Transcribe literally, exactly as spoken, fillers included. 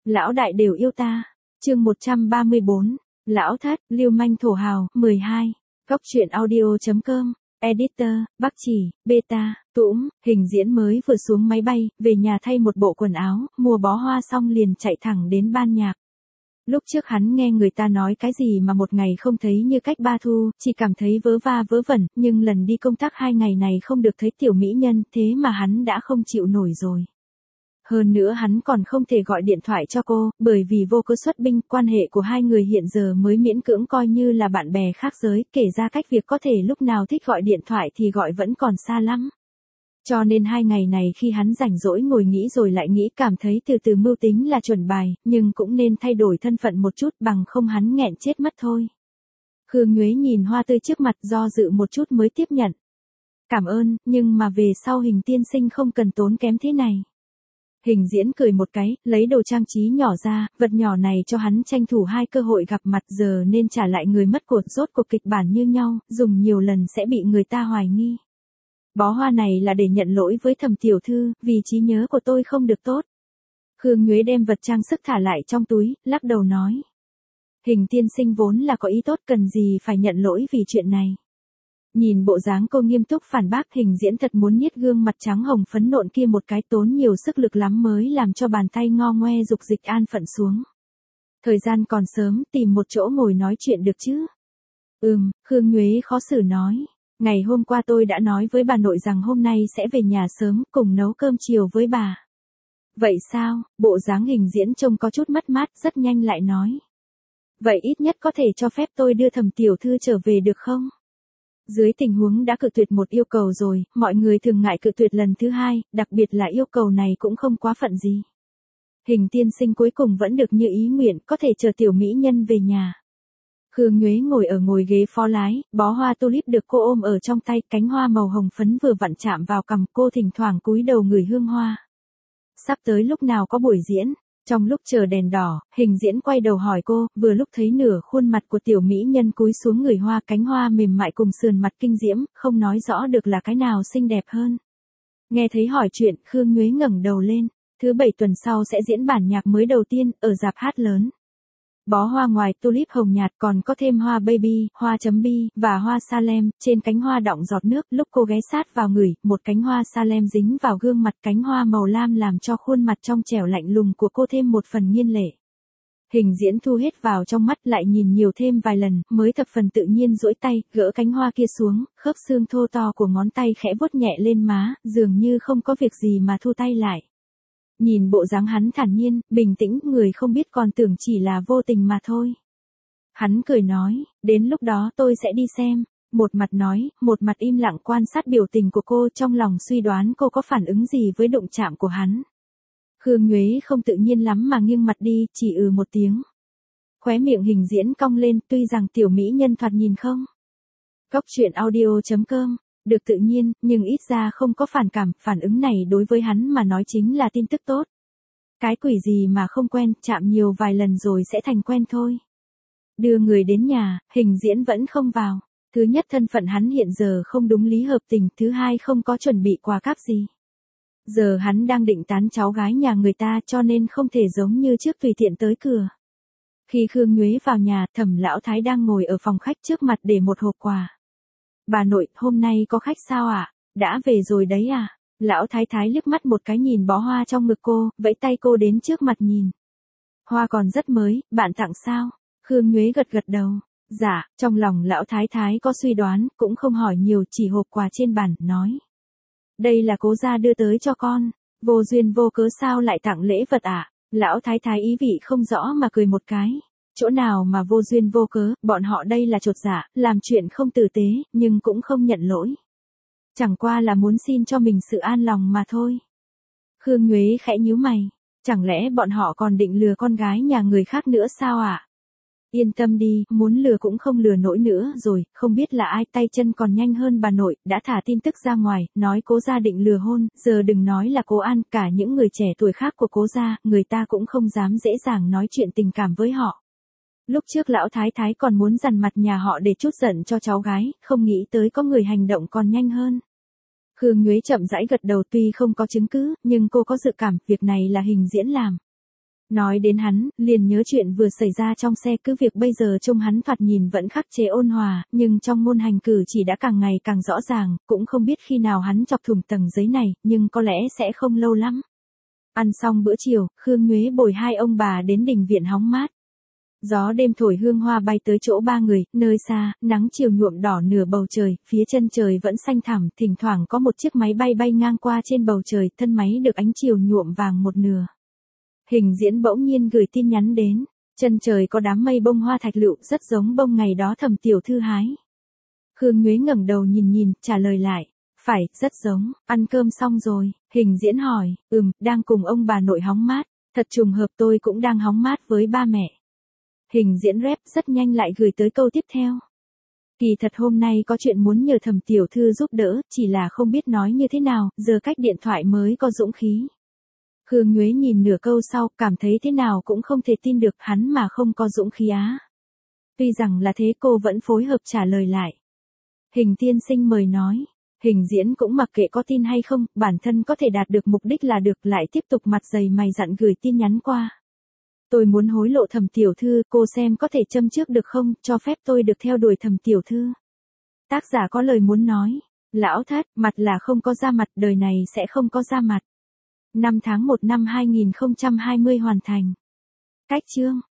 Lão đại đều yêu ta. Chương một trăm ba mươi bốn. Lão thất, lưu manh thổ hào, mười hai. Góc truyện audio chấm com. Editor, Bắc Chỉ, Beta, Tũm, Hình Diễn mới vừa xuống máy bay, về nhà thay một bộ quần áo, mua bó hoa xong liền chạy thẳng đến ban nhạc. Lúc trước hắn nghe người ta nói cái gì mà một ngày không thấy như cách ba thu, chỉ cảm thấy vớ va vớ vẩn, nhưng lần đi công tác hai ngày này không được thấy tiểu mỹ nhân, thế mà hắn đã không chịu nổi rồi. Hơn nữa hắn còn không thể gọi điện thoại cho cô, bởi vì vô cớ xuất binh, quan hệ của hai người hiện giờ mới miễn cưỡng coi như là bạn bè khác giới, kể ra cách việc có thể lúc nào thích gọi điện thoại thì gọi vẫn còn xa lắm. Cho nên hai ngày này khi hắn rảnh rỗi ngồi nghĩ rồi lại nghĩ, cảm thấy từ từ mưu tính là chuẩn bài, nhưng cũng nên thay đổi thân phận một chút, bằng không hắn nghẹn chết mất thôi. Khương Nhuế nhìn hoa tươi trước mặt, do dự một chút mới tiếp nhận. Cảm ơn, nhưng mà về sau Hình tiên sinh không cần tốn kém thế này. Hình Diễn cười một cái, lấy đồ trang trí nhỏ ra, vật nhỏ này cho hắn tranh thủ hai cơ hội gặp mặt, giờ nên trả lại người mất của, rốt cuộc kịch bản như nhau, dùng nhiều lần sẽ bị người ta hoài nghi. Bó hoa này là để nhận lỗi với Thẩm tiểu thư, vì trí nhớ của tôi không được tốt. Khương Nhuế đem vật trang sức thả lại trong túi, lắc đầu nói. Hình tiên sinh vốn là có ý tốt, cần gì phải nhận lỗi vì chuyện này. Nhìn bộ dáng cô nghiêm túc phản bác, Hình Diễn thật muốn niết gương mặt trắng hồng phấn nộn kia một cái, tốn nhiều sức lực lắm mới làm cho bàn tay ngo ngoe dục dịch an phận xuống. Thời gian còn sớm, tìm một chỗ ngồi nói chuyện được chứ. Ừm, Khương Nhuế khó xử nói. Ngày hôm qua tôi đã nói với bà nội rằng hôm nay sẽ về nhà sớm, cùng nấu cơm chiều với bà. Vậy sao? Bộ dáng Hình Diễn trông có chút mất mát, rất nhanh lại nói. Vậy ít nhất có thể cho phép tôi đưa Thẩm tiểu thư trở về được không? Dưới tình huống đã cự tuyệt một yêu cầu rồi, mọi người thường ngại cự tuyệt lần thứ hai, đặc biệt là yêu cầu này cũng không quá phận gì. Hình tiên sinh cuối cùng vẫn được như ý nguyện, có thể chờ tiểu mỹ nhân về nhà. Khương Nhuế ngồi ở ngồi ghế phó lái, bó hoa tulip được cô ôm ở trong tay, cánh hoa màu hồng phấn vừa vặn chạm vào cằm cô, thỉnh thoảng cúi đầu ngửi hương hoa. Sắp tới lúc nào có buổi diễn? Trong lúc chờ đèn đỏ, Hình Diễn quay đầu hỏi cô, vừa lúc thấy nửa khuôn mặt của tiểu mỹ nhân cúi xuống ngửi hoa, cánh hoa mềm mại cùng sườn mặt kinh diễm, không nói rõ được là cái nào xinh đẹp hơn. Nghe thấy hỏi chuyện, Khương Nhuế ngẩng đầu lên. Thứ bảy tuần sau sẽ diễn bản nhạc mới đầu tiên, ở rạp hát lớn. Bó hoa ngoài tulip hồng nhạt còn có thêm hoa baby, hoa chấm bi, và hoa Salem, trên cánh hoa đọng giọt nước, lúc cô ghé sát vào ngửi, một cánh hoa Salem dính vào gương mặt, cánh hoa màu lam làm cho khuôn mặt trong trẻo lạnh lùng của cô thêm một phần nghiên lệ. Hình Diễn thu hết vào trong mắt, lại nhìn nhiều thêm vài lần, mới thập phần tự nhiên duỗi tay, gỡ cánh hoa kia xuống, khớp xương thô to của ngón tay khẽ vuốt nhẹ lên má, dường như không có việc gì mà thu tay lại. Nhìn bộ dáng hắn thản nhiên, bình tĩnh, người không biết còn tưởng chỉ là vô tình mà thôi. Hắn cười nói, đến lúc đó tôi sẽ đi xem. Một mặt nói, một mặt im lặng quan sát biểu tình của cô, trong lòng suy đoán cô có phản ứng gì với động chạm của hắn. Khương Nhuế không tự nhiên lắm mà nghiêng mặt đi, chỉ ừ một tiếng. Khóe miệng Hình Diễn cong lên, tuy rằng tiểu mỹ nhân thoạt nhìn không. Góc truyện audio chấm com. Được tự nhiên, nhưng ít ra không có phản cảm, phản ứng này đối với hắn mà nói chính là tin tức tốt. Cái quỷ gì mà không quen, chạm nhiều vài lần rồi sẽ thành quen thôi. Đưa người đến nhà, Hình Diễn vẫn không vào. Thứ nhất, thân phận hắn hiện giờ không đúng lý hợp tình, thứ hai, không có chuẩn bị quà cáp gì. Giờ hắn đang định tán cháu gái nhà người ta, cho nên không thể giống như trước tùy tiện tới cửa. Khi Khương Nhuế vào nhà, Thẩm lão thái đang ngồi ở phòng khách trước mặt để một hộp quà. Bà nội, hôm nay có khách sao ạ? À? Đã về rồi đấy à? Lão thái thái liếc mắt một cái nhìn bó hoa trong ngực cô, vẫy tay cô đến trước mặt nhìn. Hoa còn rất mới, bạn tặng sao? Khương Nhuế gật gật đầu. Dạ, trong lòng lão thái thái có suy đoán, cũng không hỏi nhiều, chỉ hộp quà trên bàn, nói. Đây là cố gia đưa tới cho con, vô duyên vô cớ sao lại tặng lễ vật ạ? À? Lão thái thái ý vị không rõ mà cười một cái. Chỗ nào mà vô duyên vô cớ, bọn họ đây là chột dạ, làm chuyện không tử tế, nhưng cũng không nhận lỗi. Chẳng qua là muốn xin cho mình sự an lòng mà thôi. Khương Nhuế khẽ nhíu mày, chẳng lẽ bọn họ còn định lừa con gái nhà người khác nữa sao ạ? À? Yên tâm đi, muốn lừa cũng không lừa nổi nữa rồi, không biết là ai, tay chân còn nhanh hơn bà nội, đã thả tin tức ra ngoài, nói cố gia định lừa hôn, giờ đừng nói là cố An, cả những người trẻ tuổi khác của cố gia, người ta cũng không dám dễ dàng nói chuyện tình cảm với họ. Lúc trước lão thái thái còn muốn dằn mặt nhà họ để chút giận cho cháu gái, không nghĩ tới có người hành động còn nhanh hơn. Khương Nhuế chậm rãi gật đầu, tuy không có chứng cứ, nhưng cô có dự cảm, việc này là Hình Diễn làm. Nói đến hắn, liền nhớ chuyện vừa xảy ra trong xe, cứ việc bây giờ trông hắn thoạt nhìn vẫn khắc chế ôn hòa, nhưng trong ngôn hành cử chỉ đã càng ngày càng rõ ràng, cũng không biết khi nào hắn chọc thủng tầng giấy này, nhưng có lẽ sẽ không lâu lắm. Ăn xong bữa chiều, Khương Nhuế bồi hai ông bà đến đình viện hóng mát. Gió đêm thổi hương hoa bay tới chỗ ba người, nơi xa, nắng chiều nhuộm đỏ nửa bầu trời, phía chân trời vẫn xanh thẳm, thỉnh thoảng có một chiếc máy bay bay ngang qua trên bầu trời, thân máy được ánh chiều nhuộm vàng một nửa. Hình Diễn bỗng nhiên gửi tin nhắn đến, chân trời có đám mây bông hoa thạch lựu, rất giống bông ngày đó Thẩm tiểu thư hái. Khương Nhuế ngẩng đầu nhìn nhìn, trả lời lại, phải, rất giống, ăn cơm xong rồi. Hình Diễn hỏi, ừm, đang cùng ông bà nội hóng mát, thật trùng hợp tôi cũng đang hóng mát với ba mẹ. Hình Diễn rep rất nhanh lại gửi tới câu tiếp theo. Kỳ thật hôm nay có chuyện muốn nhờ Thẩm tiểu thư giúp đỡ, chỉ là không biết nói như thế nào, giờ cách điện thoại mới có dũng khí. Khương Nhuế nhìn nửa câu sau, cảm thấy thế nào cũng không thể tin được hắn mà không có dũng khí á. Tuy rằng là thế, cô vẫn phối hợp trả lời lại. Hình tiên sinh mời nói. Hình Diễn cũng mặc kệ có tin hay không, bản thân có thể đạt được mục đích là được, lại tiếp tục mặt dày mày dặn gửi tin nhắn qua. Tôi muốn hối lộ Thẩm tiểu thư, cô xem có thể châm trước được không, cho phép tôi được theo đuổi Thẩm tiểu thư. Tác giả có lời muốn nói. Lão Thất, mặt là không có da mặt, đời này sẽ không có da mặt. năm tháng một năm hai nghìn không trăm hai mươi hoàn thành. Cách chương